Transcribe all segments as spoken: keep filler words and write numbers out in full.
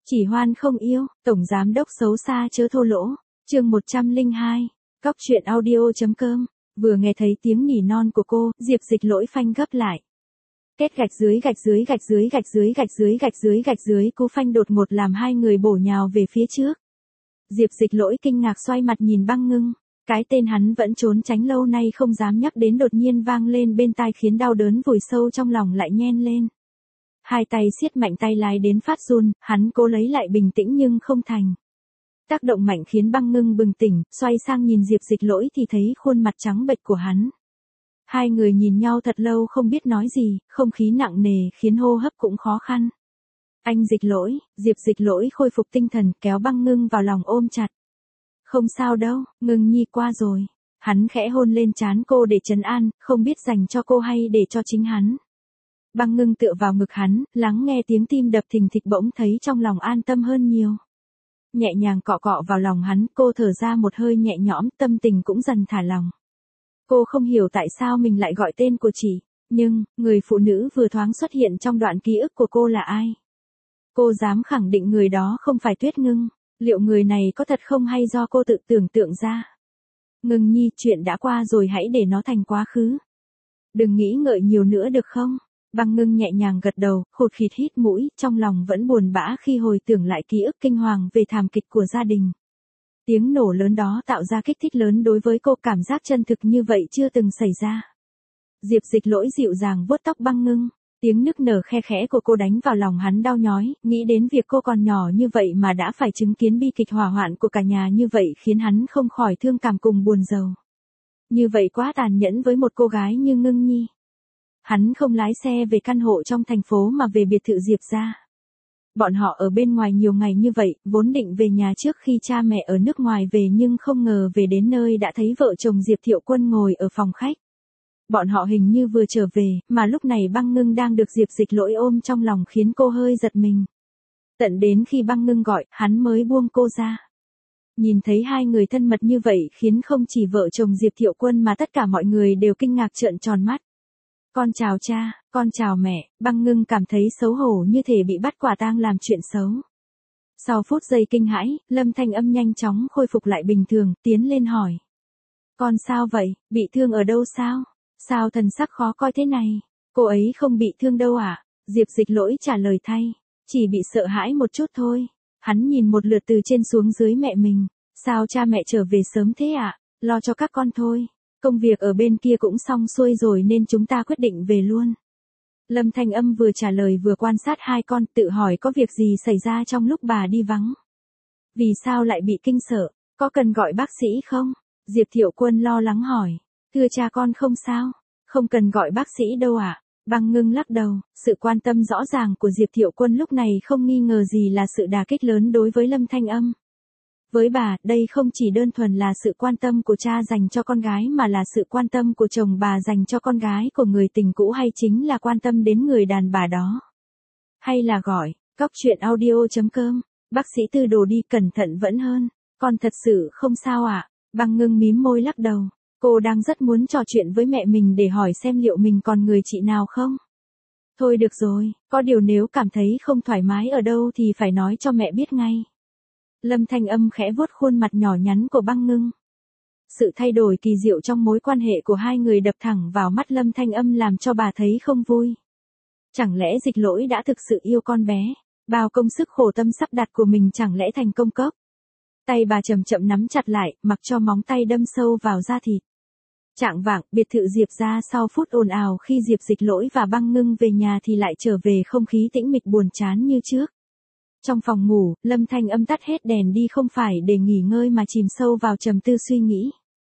Chỉ hoan không yêu, tổng giám đốc xấu xa chớ thô lỗ. Chương một trăm lẻ hai. Cóc truyện audio.com. Vừa nghe thấy tiếng nỉ non của cô, Diệp Dịch Lỗi phanh gấp lại. Kết gạch dưới gạch dưới gạch dưới gạch dưới gạch dưới gạch dưới gạch dưới cú phanh đột ngột làm hai người bổ nhào về phía trước. Diệp Dịch Lỗi kinh ngạc xoay mặt nhìn Băng Ngưng, cái tên hắn vẫn trốn tránh lâu nay không dám nhắc đến đột nhiên vang lên bên tai khiến đau đớn vùi sâu trong lòng lại nhen lên. Hai tay siết mạnh tay lái đến phát run, hắn cố lấy lại bình tĩnh nhưng không thành. Tác động mạnh khiến Băng Ngưng bừng tỉnh, xoay sang nhìn Diệp Dịch Lỗi thì thấy khuôn mặt trắng bệch của hắn. Hai người nhìn nhau thật lâu không biết nói gì, không khí nặng nề khiến hô hấp cũng khó khăn. Anh Dịch Lỗi, Diệp Dịch Lỗi khôi phục tinh thần kéo Băng Ngưng vào lòng ôm chặt. Không sao đâu, Ngưng nhi qua rồi. Hắn khẽ hôn lên trán cô để trấn an, không biết dành cho cô hay để cho chính hắn. Băng Ngưng tựa vào ngực hắn, lắng nghe tiếng tim đập thình thịch bỗng thấy trong lòng an tâm hơn nhiều. Nhẹ nhàng cọ cọ vào lòng hắn, cô thở ra một hơi nhẹ nhõm, tâm tình cũng dần thả lòng. Cô không hiểu tại sao mình lại gọi tên của chị, nhưng, người phụ nữ vừa thoáng xuất hiện trong đoạn ký ức của cô là ai? Cô dám khẳng định người đó không phải Tuyết Ngưng, liệu người này có thật không hay do cô tự tưởng tượng ra? Ngưng nhi, chuyện đã qua rồi hãy để nó thành quá khứ. Đừng nghĩ ngợi nhiều nữa được không? Băng Ngưng nhẹ nhàng gật đầu, khụt khịt hít mũi, trong lòng vẫn buồn bã khi hồi tưởng lại ký ức kinh hoàng về thảm kịch của gia đình. Tiếng nổ lớn đó tạo ra kích thích lớn đối với cô, cảm giác chân thực như vậy chưa từng xảy ra. Diệp Dịch Lỗi dịu dàng vuốt tóc Băng Ngưng, tiếng nức nở khe khẽ của cô đánh vào lòng hắn đau nhói, nghĩ đến việc cô còn nhỏ như vậy mà đã phải chứng kiến bi kịch hỏa hoạn của cả nhà như vậy khiến hắn không khỏi thương cảm cùng buồn rầu. Như vậy quá tàn nhẫn với một cô gái như Ngưng nhi. Hắn không lái xe về căn hộ trong thành phố mà về biệt thự Diệp gia. Bọn họ ở bên ngoài nhiều ngày như vậy, vốn định về nhà trước khi cha mẹ ở nước ngoài về nhưng không ngờ về đến nơi đã thấy vợ chồng Diệp Thiệu Quân ngồi ở phòng khách. Bọn họ hình như vừa trở về, mà lúc này Băng Ngưng đang được Diệp Dịch Lỗi ôm trong lòng khiến cô hơi giật mình. Tận đến khi Băng Ngưng gọi, hắn mới buông cô ra. Nhìn thấy hai người thân mật như vậy khiến không chỉ vợ chồng Diệp Thiệu Quân mà tất cả mọi người đều kinh ngạc trợn tròn mắt. Con chào cha, con chào mẹ, Băng Ngưng cảm thấy xấu hổ như thể bị bắt quả tang làm chuyện xấu. Sau phút giây kinh hãi, Lâm Thanh Âm nhanh chóng khôi phục lại bình thường, tiến lên hỏi. Con sao vậy, bị thương ở đâu sao? Sao thần sắc khó coi thế này? Cô ấy không bị thương đâu ạ. À? Diệp Dịch Lỗi trả lời thay, chỉ bị sợ hãi một chút thôi. Hắn nhìn một lượt từ trên xuống dưới mẹ mình. Sao cha mẹ trở về sớm thế ạ? À? Lo cho các con thôi. Công việc ở bên kia cũng xong xuôi rồi nên chúng ta quyết định về luôn. Lâm Thanh Âm vừa trả lời vừa quan sát hai con, tự hỏi có việc gì xảy ra trong lúc bà đi vắng. Vì sao lại bị kinh sợ, có cần gọi bác sĩ không? Diệp Thiệu Quân lo lắng hỏi. Thưa cha con không sao, không cần gọi bác sĩ đâu ạ. À? Băng Ngưng lắc đầu, sự quan tâm rõ ràng của Diệp Thiệu Quân lúc này không nghi ngờ gì là sự đả kích lớn đối với Lâm Thanh Âm. Với bà, đây không chỉ đơn thuần là sự quan tâm của cha dành cho con gái mà là sự quan tâm của chồng bà dành cho con gái của người tình cũ, hay chính là quan tâm đến người đàn bà đó. Hay là gọi, cóc truyện audio.com, bác sĩ Tư đồ đi, cẩn thận vẫn hơn. Con thật sự không sao ạ. À? Băng Ngưng mím môi lắc đầu, cô đang rất muốn trò chuyện với mẹ mình để hỏi xem liệu mình còn người chị nào không. Thôi được rồi, có điều nếu cảm thấy không thoải mái ở đâu thì phải nói cho mẹ biết ngay. Lâm Thanh Âm khẽ vuốt khuôn mặt nhỏ nhắn của Băng Ngưng. Sự thay đổi kỳ diệu trong mối quan hệ của hai người đập thẳng vào mắt Lâm Thanh Âm làm cho bà thấy không vui. Chẳng lẽ Dịch Lỗi đã thực sự yêu con bé, bao công sức khổ tâm sắp đặt của mình chẳng lẽ thành công cốc. Tay bà chậm chậm nắm chặt lại, mặc cho móng tay đâm sâu vào da thịt. Chạng vạng, biệt thự Diệp gia sau phút ồn ào khi Diệp Dịch Lỗi và Băng Ngưng về nhà thì lại trở về không khí tĩnh mịch buồn chán như trước. Trong phòng ngủ, Lâm Thanh Âm tắt hết đèn đi không phải để nghỉ ngơi mà chìm sâu vào trầm tư suy nghĩ.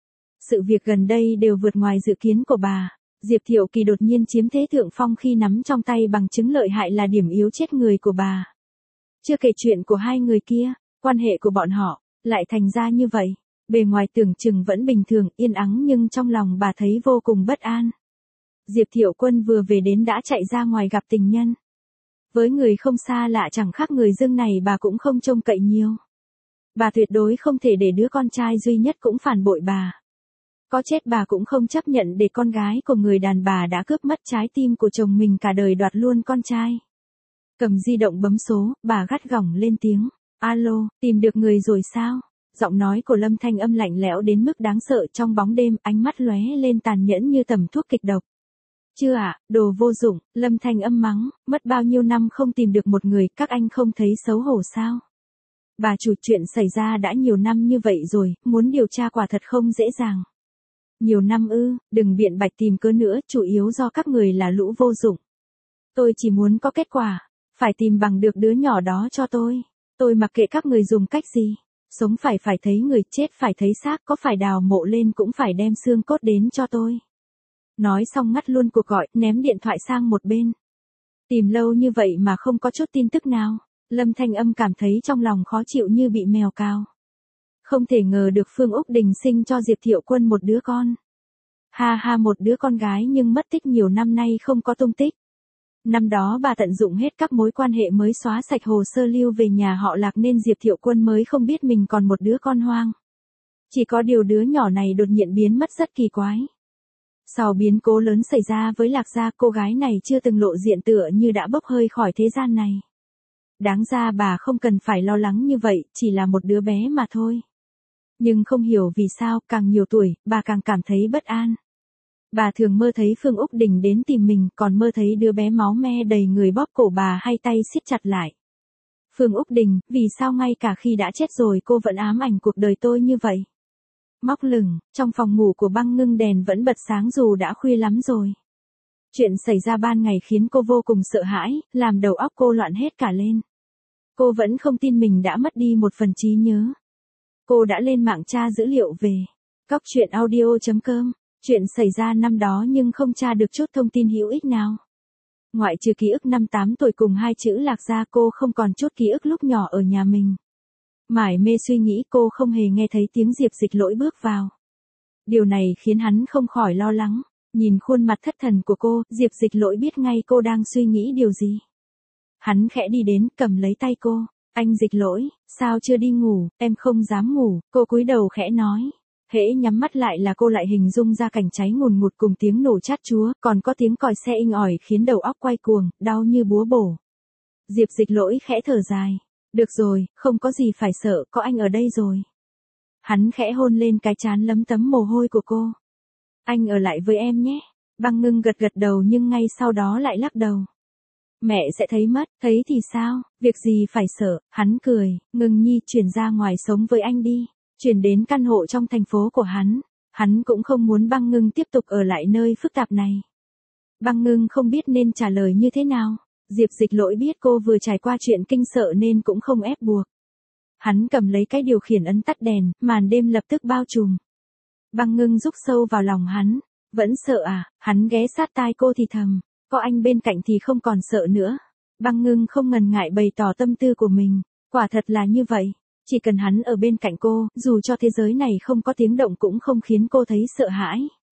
Sự việc gần đây đều vượt ngoài dự kiến của bà. Diệp Thiệu Kỳ đột nhiên chiếm thế thượng phong khi nắm trong tay bằng chứng lợi hại là điểm yếu chết người của bà. Chưa kể chuyện của hai người kia, quan hệ của bọn họ lại thành ra như vậy. Bề ngoài tưởng chừng vẫn bình thường, yên ắng nhưng trong lòng bà thấy vô cùng bất an. Diệp Thiệu Quân vừa về đến đã chạy ra ngoài gặp tình nhân. Với người không xa lạ chẳng khác người dưng này bà cũng không trông cậy nhiều. Bà tuyệt đối không thể để đứa con trai duy nhất cũng phản bội bà. Có chết bà cũng không chấp nhận để con gái của người đàn bà đã cướp mất trái tim của chồng mình cả đời đoạt luôn con trai. Cầm di động bấm số, bà gắt gỏng lên tiếng. Alo, tìm được người rồi sao? Giọng nói của Lâm Thanh Âm lạnh lẽo đến mức đáng sợ, trong bóng đêm, ánh mắt lóe lên tàn nhẫn như tầm thuốc kịch độc. Chưa ạ, à, đồ vô dụng, Lâm Thanh Âm mắng, mất bao nhiêu năm không tìm được một người, các anh không thấy xấu hổ sao? Bà chủ, chuyện xảy ra đã nhiều năm như vậy rồi, muốn điều tra quả thật không dễ dàng. Nhiều năm ư, đừng biện bạch tìm cớ nữa, chủ yếu do các người là lũ vô dụng. Tôi chỉ muốn có kết quả, phải tìm bằng được đứa nhỏ đó cho tôi. Tôi mặc kệ các người dùng cách gì. Sống phải phải thấy người, chết phải thấy xác, có phải đào mộ lên cũng phải đem xương cốt đến cho tôi. Nói xong ngắt luôn cuộc gọi, ném điện thoại sang một bên. Tìm lâu như vậy mà không có chút tin tức nào. Lâm Thanh Âm cảm thấy trong lòng khó chịu như bị mèo cào. Không thể ngờ được Phương Úc Đình sinh cho Diệp Thiệu Quân một đứa con. Ha ha, một đứa con gái nhưng mất tích nhiều năm nay không có tung tích. Năm đó bà tận dụng hết các mối quan hệ mới xóa sạch hồ sơ lưu về nhà họ Lạc nên Diệp Thiệu Quân mới không biết mình còn một đứa con hoang. Chỉ có điều đứa nhỏ này đột nhiên biến mất rất kỳ quái. Sau biến cố lớn xảy ra với Lạc gia, cô gái này chưa từng lộ diện, tựa như đã bốc hơi khỏi thế gian này. Đáng ra bà không cần phải lo lắng như vậy, chỉ là một đứa bé mà thôi. Nhưng không hiểu vì sao, càng nhiều tuổi, bà càng cảm thấy bất an. Bà thường mơ thấy Phương Úc Đình đến tìm mình, còn mơ thấy đứa bé máu me đầy người bóp cổ bà hay tay siết chặt lại. Phương Úc Đình, vì sao ngay cả khi đã chết rồi cô vẫn ám ảnh cuộc đời tôi như vậy? Móc lửng, trong phòng ngủ của Băng Ngưng đèn vẫn bật sáng dù đã khuya lắm rồi. Chuyện xảy ra ban ngày khiến cô vô cùng sợ hãi, làm đầu óc cô loạn hết cả lên. Cô vẫn không tin mình đã mất đi một phần trí nhớ. Cô đã lên mạng tra dữ liệu về cóc truyện audio chấm com. Chuyện xảy ra năm đó nhưng không tra được chút thông tin hữu ích nào. Ngoại trừ ký ức năm tám tuổi cùng hai chữ Lạc gia, cô không còn chút ký ức lúc nhỏ ở nhà mình. Mải mê suy nghĩ, cô không hề nghe thấy tiếng Diệp Dịch Lỗi bước vào. Điều này khiến hắn không khỏi lo lắng. Nhìn khuôn mặt thất thần của cô, Diệp Dịch Lỗi biết ngay cô đang suy nghĩ điều gì. Hắn khẽ đi đến, cầm lấy tay cô. Anh Dịch Lỗi, sao chưa đi ngủ? Em không dám ngủ, cô cúi đầu khẽ nói. Hễ nhắm mắt lại là cô lại hình dung ra cảnh cháy ngùn ngụt cùng tiếng nổ chát chúa, còn có tiếng còi xe inh ỏi khiến đầu óc quay cuồng, đau như búa bổ. Diệp Dịch Lỗi khẽ thở dài. Được rồi, không có gì phải sợ, có anh ở đây rồi. Hắn khẽ hôn lên cái trán lấm tấm mồ hôi của cô. Anh ở lại với em nhé. Băng Ngưng gật gật đầu nhưng ngay sau đó lại lắc đầu. Mẹ sẽ thấy mất, thấy thì sao, việc gì phải sợ, hắn cười, Ngưng nhi chuyển ra ngoài sống với anh đi. Chuyển đến căn hộ trong thành phố của hắn. Hắn cũng không muốn Băng Ngưng tiếp tục ở lại nơi phức tạp này. Băng Ngưng không biết nên trả lời như thế nào. Diệp Dịch Lỗi biết cô vừa trải qua chuyện kinh sợ nên cũng không ép buộc. Hắn cầm lấy cái điều khiển ấn tắt đèn, màn đêm lập tức bao trùm. Băng Ngưng rúc sâu vào lòng hắn. Vẫn sợ à? Hắn ghé sát tai cô thì thầm. Có anh bên cạnh thì không còn sợ nữa. Băng Ngưng không ngần ngại bày tỏ tâm tư của mình. Quả thật là như vậy. Chỉ cần hắn ở bên cạnh cô, dù cho thế giới này không có tiếng động cũng không khiến cô thấy sợ hãi.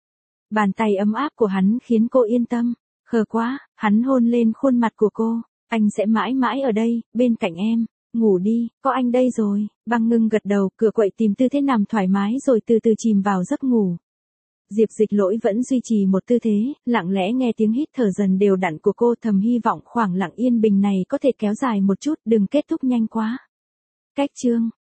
Bàn tay ấm áp của hắn khiến cô yên tâm. Khờ quá, hắn hôn lên khuôn mặt của cô. Anh sẽ mãi mãi ở đây, bên cạnh em. Ngủ đi, có anh đây rồi. Băng Ngưng gật đầu, cửa quậy tìm tư thế nằm thoải mái rồi từ từ chìm vào giấc ngủ. Diệp Dịch Lỗi vẫn duy trì một tư thế, lặng lẽ nghe tiếng hít thở dần đều đặn của cô, thầm hy vọng khoảng lặng yên bình này có thể kéo dài một chút, đừng kết thúc nhanh quá. Cách chương